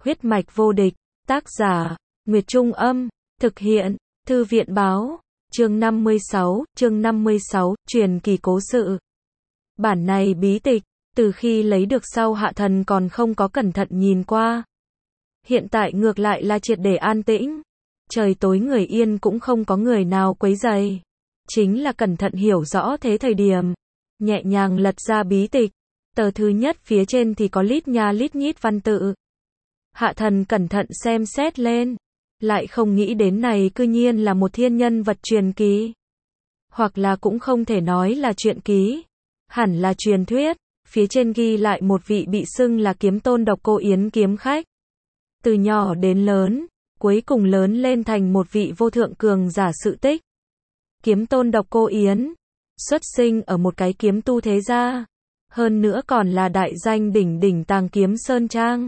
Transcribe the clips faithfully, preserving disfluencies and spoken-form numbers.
Huyết mạch vô địch, tác giả, Nguyệt Trung Âm, thực hiện, Thư viện Báo, chương năm mươi sáu, chương năm mươi sáu, truyền kỳ cố sự. Bản này bí tịch, từ khi lấy được sau Hạ Thần còn không có cẩn thận nhìn qua. Hiện tại ngược lại là triệt để an tĩnh. Trời tối người yên cũng không có người nào quấy rầy. Chính là cẩn thận hiểu rõ thế thời điểm. Nhẹ nhàng lật ra bí tịch. Tờ thứ nhất phía trên thì có lít nha lít nhít văn tự. Hạ Thần cẩn thận xem xét lên. Lại không nghĩ đến này cư nhiên là một thiên nhân vật truyền kỳ. Hoặc là cũng không thể nói là truyện ký. Hẳn là truyền thuyết. Phía trên ghi lại một vị bị xưng là kiếm tôn Độc Cô Yến kiếm khách. Từ nhỏ đến lớn, cuối cùng lớn lên thành một vị vô thượng cường giả sự tích. Kiếm tôn Độc Cô Yến, xuất sinh ở một cái kiếm tu thế gia, hơn nữa còn là đại danh đỉnh đỉnh Tàng Kiếm Sơn Trang.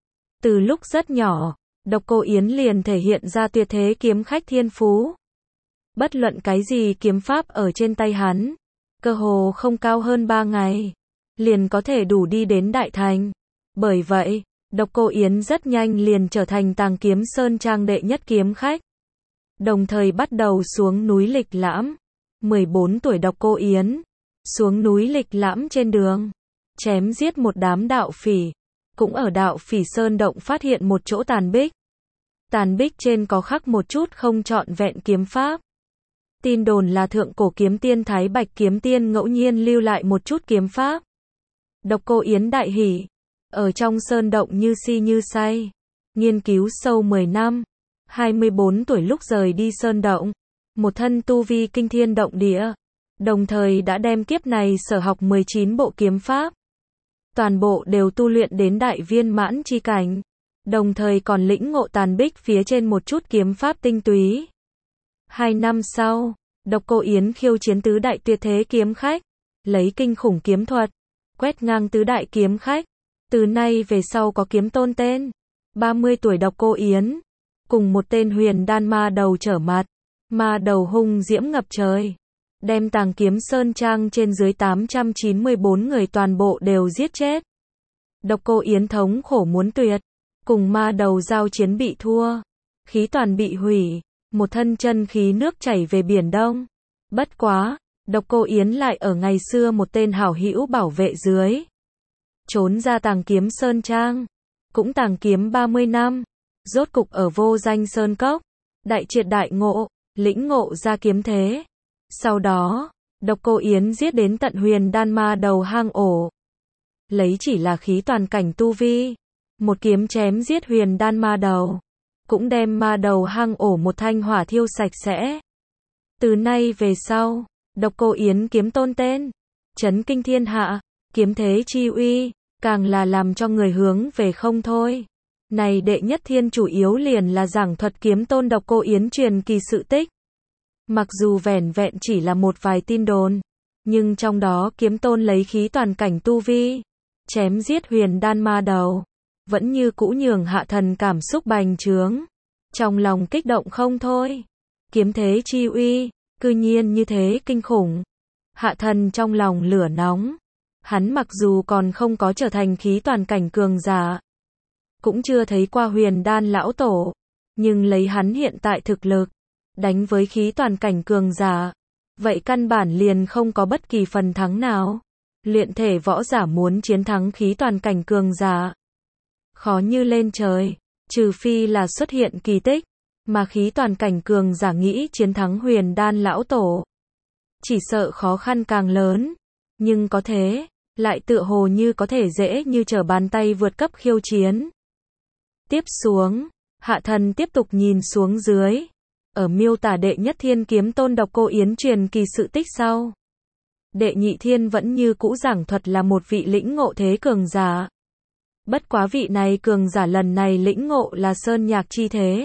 Từ lúc rất nhỏ, Độc Cô Yến liền thể hiện ra tuyệt thế kiếm khách thiên phú. Bất luận cái gì kiếm pháp ở trên tay hắn, cơ hồ không cao hơn ba ngày, liền có thể đủ đi đến đại thành. Bởi vậy, Độc Cô Yến rất nhanh liền trở thành Tàng Kiếm Sơn Trang đệ nhất kiếm khách. Đồng thời bắt đầu xuống núi lịch lãm. mười bốn tuổi Độc Cô Yến, xuống núi lịch lãm trên đường, chém giết một đám đạo phỉ. Cũng ở đạo phỉ Sơn Động phát hiện một chỗ tàn bích. Tàn bích trên có khắc một chút không trọn vẹn kiếm pháp. Tin đồn là thượng cổ kiếm tiên Thái Bạch kiếm tiên ngẫu nhiên lưu lại một chút kiếm pháp. Độc Cô Yến đại hỉ, ở trong Sơn Động như si như say, nghiên cứu sâu mười năm, hai mươi bốn tuổi lúc rời đi Sơn Động, một thân tu vi kinh thiên động địa, đồng thời đã đem kiếp này sở học mười chín bộ kiếm pháp. Toàn bộ đều tu luyện đến đại viên mãn chi cảnh, đồng thời còn lĩnh ngộ tàn bích phía trên một chút kiếm pháp tinh túy. Hai năm sau, Độc Cô Yến khiêu chiến tứ đại tuyệt thế kiếm khách, lấy kinh khủng kiếm thuật, quét ngang tứ đại kiếm khách. Từ nay về sau có kiếm tôn tên. ba mươi tuổi Độc Cô Yến, cùng một tên huyền đan ma đầu trở mặt. Ma đầu hung diễm ngập trời, đem Tàng Kiếm Sơn Trang trên dưới tám trăm chín mươi bốn người toàn bộ đều giết chết. Độc Cô Yến thống khổ muốn tuyệt, cùng ma đầu giao chiến bị thua, khí toàn bị hủy, một thân chân khí nước chảy về Biển Đông. Bất quá, Độc Cô Yến lại ở ngày xưa một tên hảo hữu bảo vệ dưới, trốn ra Tàng Kiếm Sơn Trang, cũng tàng kiếm ba mươi năm, rốt cục ở vô danh Sơn Cốc, đại triệt đại ngộ, lĩnh ngộ ra kiếm thế. Sau đó, Độc Cô Yến giết đến tận huyền đan ma đầu hang ổ. Lấy chỉ là khí toàn cảnh tu vi, một kiếm chém giết huyền đan ma đầu, cũng đem ma đầu hang ổ một thanh hỏa thiêu sạch sẽ. Từ nay về sau, Độc Cô Yến kiếm tôn tên, chấn kinh thiên hạ, kiếm thế chi uy, càng là làm cho người hướng về không thôi. Này đệ nhất thiên chủ yếu liền là giảng thuật kiếm tôn Độc Cô Yến truyền kỳ sự tích. Mặc dù vẻn vẹn chỉ là một vài tin đồn, nhưng trong đó kiếm tôn lấy khí toàn cảnh tu vi, chém giết huyền đan ma đầu, vẫn như cũ nhường Hạ Thần cảm xúc bành trướng, trong lòng kích động không thôi. Kiếm thế chi uy, cư nhiên như thế kinh khủng. Hạ Thần trong lòng lửa nóng. Hắn mặc dù còn không có trở thành khí toàn cảnh cường giả, cũng chưa thấy qua huyền đan lão tổ, nhưng lấy hắn hiện tại thực lực, đánh với khí toàn cảnh cường giả, vậy căn bản liền không có bất kỳ phần thắng nào. Luyện thể võ giả muốn chiến thắng khí toàn cảnh cường giả, khó như lên trời, trừ phi là xuất hiện kỳ tích, mà khí toàn cảnh cường giả nghĩ chiến thắng huyền đan lão tổ, chỉ sợ khó khăn càng lớn, nhưng có thế, lại tựa hồ như có thể dễ như trở bàn tay vượt cấp khiêu chiến. Tiếp xuống, Hạ Thần tiếp tục nhìn xuống dưới, ở miêu tả đệ nhất thiên kiếm tôn Độc Cô Yến truyền kỳ sự tích sau. Đệ nhị thiên vẫn như cũ giảng thuật là một vị lĩnh ngộ thế cường giả. Bất quá vị này cường giả lần này lĩnh ngộ là sơn nhạc chi thế.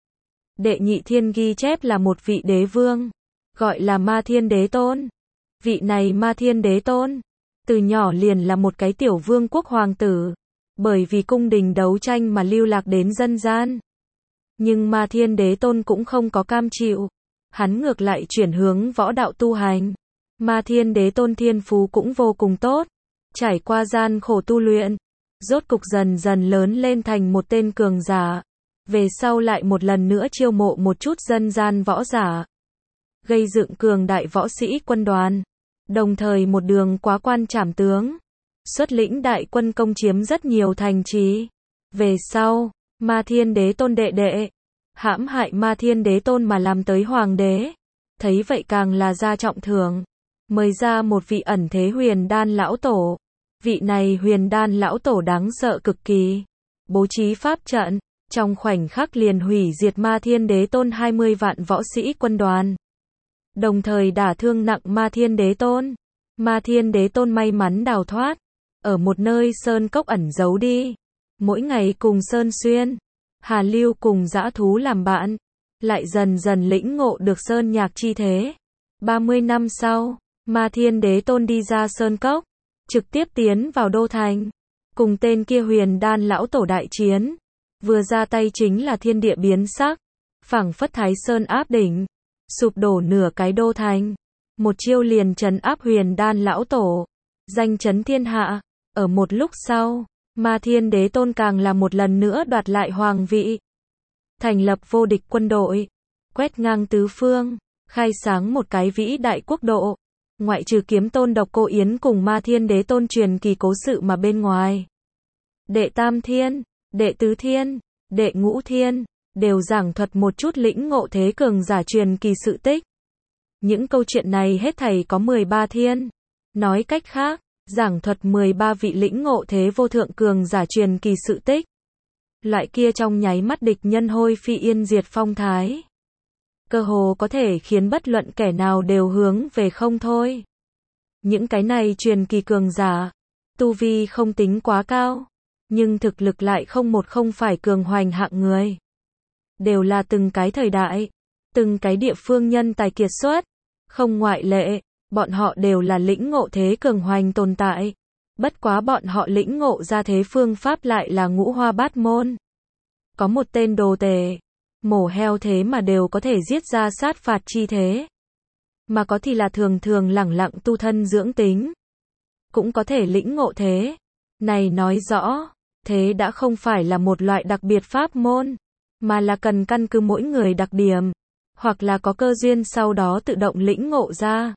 Đệ nhị thiên ghi chép là một vị đế vương, gọi là Ma Thiên Đế Tôn. Vị này Ma Thiên Đế Tôn, từ nhỏ liền là một cái tiểu vương quốc hoàng tử, bởi vì cung đình đấu tranh mà lưu lạc đến dân gian. Nhưng Ma Thiên Đế Tôn cũng không có cam chịu, hắn ngược lại chuyển hướng võ đạo tu hành. Ma Thiên Đế Tôn thiên phú cũng vô cùng tốt, trải qua gian khổ tu luyện, rốt cục dần dần lớn lên thành một tên cường giả. Về sau lại một lần nữa chiêu mộ một chút dân gian võ giả, gây dựng cường đại võ sĩ quân đoàn, đồng thời một đường quá quan trảm tướng, xuất lĩnh đại quân công chiếm rất nhiều thành trì. Về sau, Ma Thiên Đế Tôn đệ đệ, hãm hại Ma Thiên Đế Tôn mà làm tới hoàng đế, thấy vậy càng là ra trọng thưởng, mời ra một vị ẩn thế huyền đan lão tổ. Vị này huyền đan lão tổ đáng sợ cực kỳ, bố trí pháp trận, trong khoảnh khắc liền hủy diệt Ma Thiên Đế Tôn hai mươi vạn võ sĩ quân đoàn, đồng thời đả thương nặng Ma Thiên Đế Tôn. Ma Thiên Đế Tôn may mắn đào thoát, ở một nơi sơn cốc ẩn giấu đi, mỗi ngày cùng Sơn Xuyên, Hà Lưu cùng dã thú làm bạn, lại dần dần lĩnh ngộ được sơn nhạc chi thế. ba mươi năm sau, Ma Thiên Đế Tôn đi ra sơn cốc, trực tiếp tiến vào đô thành, cùng tên kia huyền đan lão tổ đại chiến. Vừa ra tay chính là thiên địa biến sắc, phảng phất Thái Sơn áp đỉnh, sụp đổ nửa cái đô thành. Một chiêu liền trấn áp huyền đan lão tổ, danh chấn thiên hạ. Ở một lúc sau, Ma Thiên Đế Tôn càng là một lần nữa đoạt lại hoàng vị, thành lập vô địch quân đội, quét ngang tứ phương, khai sáng một cái vĩ đại quốc độ. Ngoại trừ Kiếm Tôn Độc Cô Yến cùng Ma Thiên Đế Tôn truyền kỳ cố sự mà bên ngoài, đệ tam thiên, đệ tứ thiên, đệ ngũ thiên, đều giảng thuật một chút lĩnh ngộ thế cường giả truyền kỳ sự tích. Những câu chuyện này hết thảy có mười ba thiên. Nói cách khác, giảng thuật mười ba vị lĩnh ngộ thế vô thượng cường giả truyền kỳ sự tích. Loại kia trong nháy mắt địch nhân hôi phi yên diệt phong thái, cơ hồ có thể khiến bất luận kẻ nào đều hướng về không thôi. Những cái này truyền kỳ cường giả, tu vi không tính quá cao, nhưng thực lực lại không một không phải cường hoành hạng người. Đều là từng cái thời đại, từng cái địa phương nhân tài kiệt xuất, không ngoại lệ, bọn họ đều là lĩnh ngộ thế cường hoành tồn tại. Bất quá bọn họ lĩnh ngộ ra thế phương pháp lại là ngũ hoa bát môn. Có một tên đồ tể, mổ heo thế mà đều có thể giết ra sát phạt chi thế. Mà có thì là thường thường lẳng lặng tu thân dưỡng tính, cũng có thể lĩnh ngộ thế. Này nói rõ, thế đã không phải là một loại đặc biệt pháp môn, mà là cần căn cứ mỗi người đặc điểm, hoặc là có cơ duyên sau đó tự động lĩnh ngộ ra.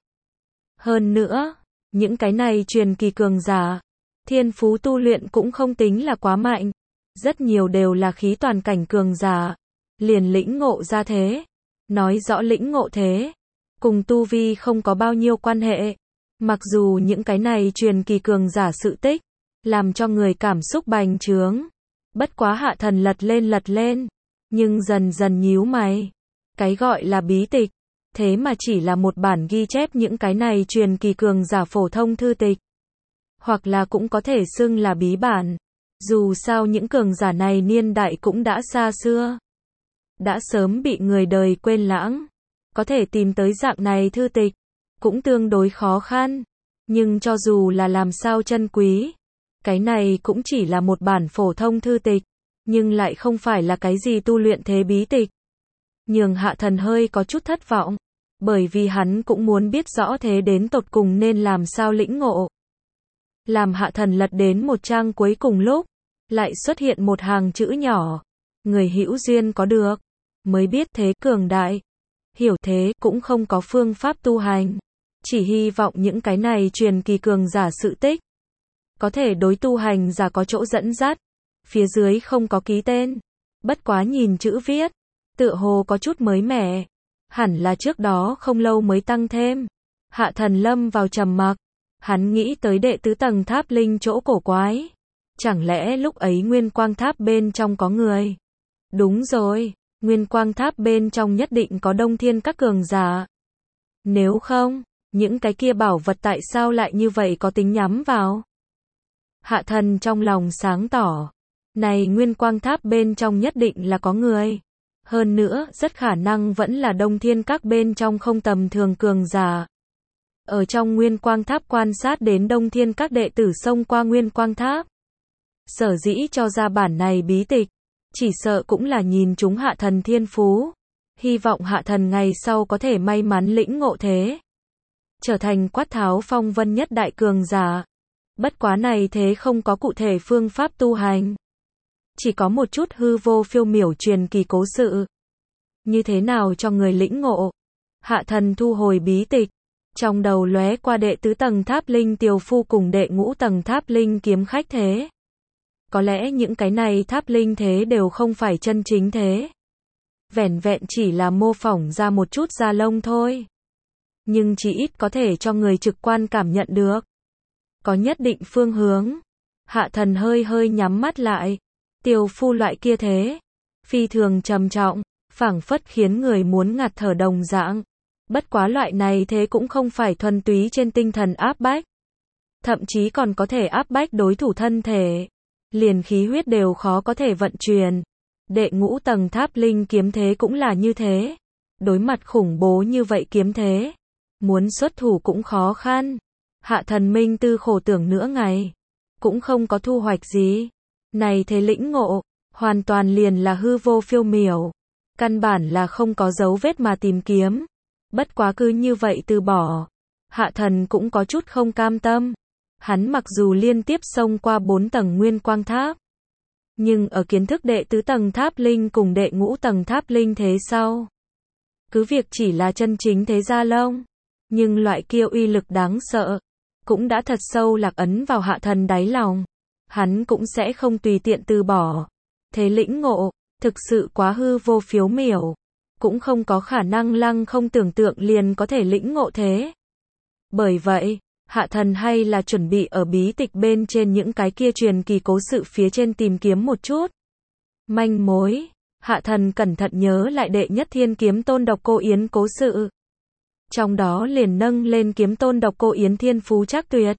Hơn nữa, những cái này truyền kỳ cường giả, thiên phú tu luyện cũng không tính là quá mạnh, rất nhiều đều là khí toàn cảnh cường giả, liền lĩnh ngộ ra thế. Nói rõ lĩnh ngộ thế, cùng tu vi không có bao nhiêu quan hệ. Mặc dù những cái này truyền kỳ cường giả sự tích, làm cho người cảm xúc bành trướng. Bất quá Hạ Thần lật lên lật lên, nhưng dần dần nhíu mày. Cái gọi là bí tịch, thế mà chỉ là một bản ghi chép những cái này truyền kỳ cường giả phổ thông thư tịch. Hoặc là cũng có thể xưng là bí bản. Dù sao những cường giả này niên đại cũng đã xa xưa, đã sớm bị người đời quên lãng. Có thể tìm tới dạng này thư tịch, cũng tương đối khó khăn. Nhưng cho dù là làm sao chân quý, cái này cũng chỉ là một bản phổ thông thư tịch, nhưng lại không phải là cái gì tu luyện thế bí tịch. Nhường Hạ Thần hơi có chút thất vọng, bởi vì hắn cũng muốn biết rõ thế đến tột cùng nên làm sao lĩnh ngộ. Làm Hạ Thần lật đến một trang cuối cùng lúc, lại xuất hiện một hàng chữ nhỏ. Người hữu duyên có được, mới biết thế cường đại. Hiểu thế cũng không có phương pháp tu hành. Chỉ hy vọng những cái này truyền kỳ cường giả sự tích, có thể đối tu hành giả có chỗ dẫn dắt. Phía dưới không có ký tên. Bất quá nhìn chữ viết, tựa hồ có chút mới mẻ. Hẳn là trước đó không lâu mới tăng thêm. Hạ Thần lâm vào trầm mặc. Hắn nghĩ tới đệ tứ tầng tháp linh chỗ cổ quái. Chẳng lẽ lúc ấy Nguyên Quang Tháp bên trong có người? Đúng rồi, Nguyên Quang Tháp bên trong nhất định có Đông Thiên các cường giả. Nếu không, những cái kia bảo vật tại sao lại như vậy có tính nhắm vào? Hạ Thần trong lòng sáng tỏ. Này Nguyên Quang Tháp bên trong nhất định là có người. Hơn nữa, rất khả năng vẫn là Đông Thiên các bên trong không tầm thường cường giả. Ở trong Nguyên Quang Tháp quan sát đến Đông Thiên các đệ tử xông qua Nguyên Quang Tháp. Sở dĩ cho ra bản này bí tịch, chỉ sợ cũng là nhìn chúng Hạ Thần thiên phú. Hy vọng Hạ Thần ngày sau có thể may mắn lĩnh ngộ thế, trở thành quát tháo phong vân nhất đại cường giả. Bất quá này thế không có cụ thể phương pháp tu hành. Chỉ có một chút hư vô phiêu miểu truyền kỳ cố sự. Như thế nào cho người lĩnh ngộ? Hạ thần thu hồi bí tịch. Trong đầu lóe qua đệ tứ tầng tháp linh tiều phu cùng đệ ngũ tầng tháp linh kiếm khách thế. Có lẽ những cái này tháp linh thế đều không phải chân chính thế. Vẻn vẹn chỉ là mô phỏng ra một chút da lông thôi. Nhưng chỉ ít có thể cho người trực quan cảm nhận được. Có nhất định phương hướng. Hạ thần hơi hơi nhắm mắt lại. Tiều phu loại kia thế. Phi thường trầm trọng, phảng phất khiến người muốn ngạt thở đồng dạng. Bất quá loại này thế cũng không phải thuần túy trên tinh thần áp bách. Thậm chí còn có thể áp bách đối thủ thân thể. Liền khí huyết đều khó có thể vận chuyển. Đệ ngũ tầng tháp linh kiếm thế cũng là như thế. Đối mặt khủng bố như vậy kiếm thế. Muốn xuất thủ cũng khó khăn. Hạ thần minh tư khổ tưởng nửa ngày. Cũng không có thu hoạch gì. Này thế lĩnh ngộ. Hoàn toàn liền là hư vô phiêu miểu. Căn bản là không có dấu vết mà tìm kiếm. Bất quá cứ như vậy từ bỏ. Hạ thần cũng có chút không cam tâm. Hắn mặc dù liên tiếp xông qua bốn tầng nguyên quang tháp. Nhưng ở kiến thức đệ tứ tầng tháp linh cùng đệ ngũ tầng tháp linh thế sau. Cứ việc chỉ là chân chính thế gia lông. Nhưng loại kia uy lực đáng sợ. Cũng đã thật sâu lạc ấn vào hạ thần đáy lòng. Hắn cũng sẽ không tùy tiện từ bỏ. Thế lĩnh ngộ, thực sự quá hư vô phiếu miểu. Cũng không có khả năng lăng không tưởng tượng liền có thể lĩnh ngộ thế. Bởi vậy, hạ thần hay là chuẩn bị ở bí tịch bên trên những cái kia truyền kỳ cố sự phía trên tìm kiếm một chút. Manh mối, hạ thần cẩn thận nhớ lại đệ nhất thiên kiếm tôn độc cô Yến cố sự. Trong đó liền nâng lên kiếm tôn độc cô Yến thiên phú trác tuyệt.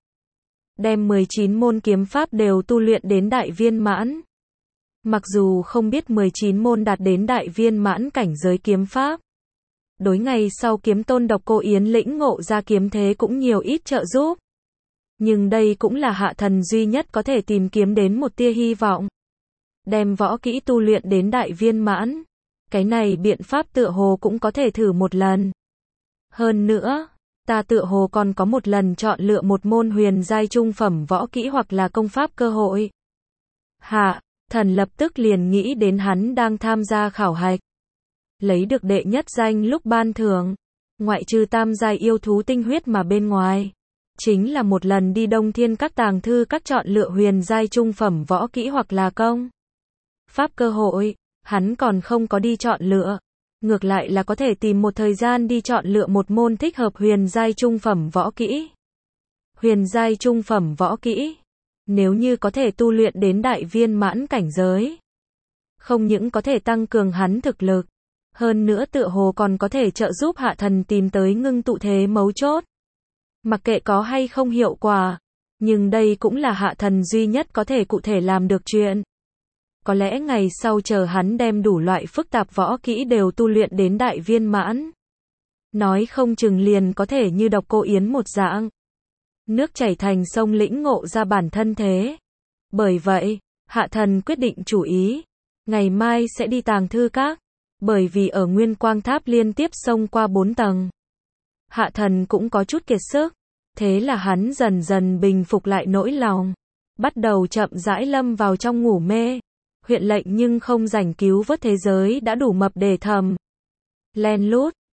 Đem mười chín môn kiếm pháp đều tu luyện đến đại viên mãn. Mặc dù không biết mười chín môn đạt đến đại viên mãn cảnh giới kiếm pháp. Đối ngày sau kiếm tôn độc cô Yến lĩnh ngộ ra kiếm thế cũng nhiều ít trợ giúp. Nhưng đây cũng là hạ thần duy nhất có thể tìm kiếm đến một tia hy vọng. Đem võ kỹ tu luyện đến đại viên mãn. Cái này biện pháp tựa hồ cũng có thể thử một lần. Hơn nữa, ta tựa hồ còn có một lần chọn lựa một môn huyền giai trung phẩm võ kỹ hoặc là công pháp cơ hội. Hạ thần lập tức liền nghĩ đến hắn đang tham gia khảo hạch. Lấy được đệ nhất danh lúc ban thưởng. Ngoại trừ tam giai yêu thú tinh huyết mà bên ngoài. Chính là một lần đi Đông Thiên các tàng thư các chọn lựa huyền giai trung phẩm võ kỹ hoặc là công pháp cơ hội. Hắn còn không có đi chọn lựa. Ngược lại là có thể tìm một thời gian đi chọn lựa một môn thích hợp huyền giai trung phẩm võ kỹ. Huyền giai trung phẩm võ kỹ. Nếu như có thể tu luyện đến đại viên mãn cảnh giới. Không những có thể tăng cường hắn thực lực. Hơn nữa tựa hồ còn có thể trợ giúp hạ thần tìm tới ngưng tụ thế mấu chốt. Mặc kệ có hay không hiệu quả. Nhưng đây cũng là hạ thần duy nhất có thể cụ thể làm được chuyện. Có lẽ ngày sau chờ hắn đem đủ loại phức tạp võ kỹ đều tu luyện đến đại viên mãn. Nói không chừng liền có thể như độc cô Yến một dạng. Nước chảy thành sông lĩnh ngộ ra bản thân thế. Bởi vậy, hạ thần quyết định chủ ý. Ngày mai sẽ đi tàng thư các. Bởi vì ở nguyên quang tháp liên tiếp xông qua bốn tầng. Hạ thần cũng có chút kiệt sức. Thế là hắn dần dần bình phục lại nỗi lòng. Bắt đầu chậm rãi lâm vào trong ngủ mê. Huyện lệnh nhưng không rảnh cứu vớt thế giới đã đủ mập để thầm. Len lút,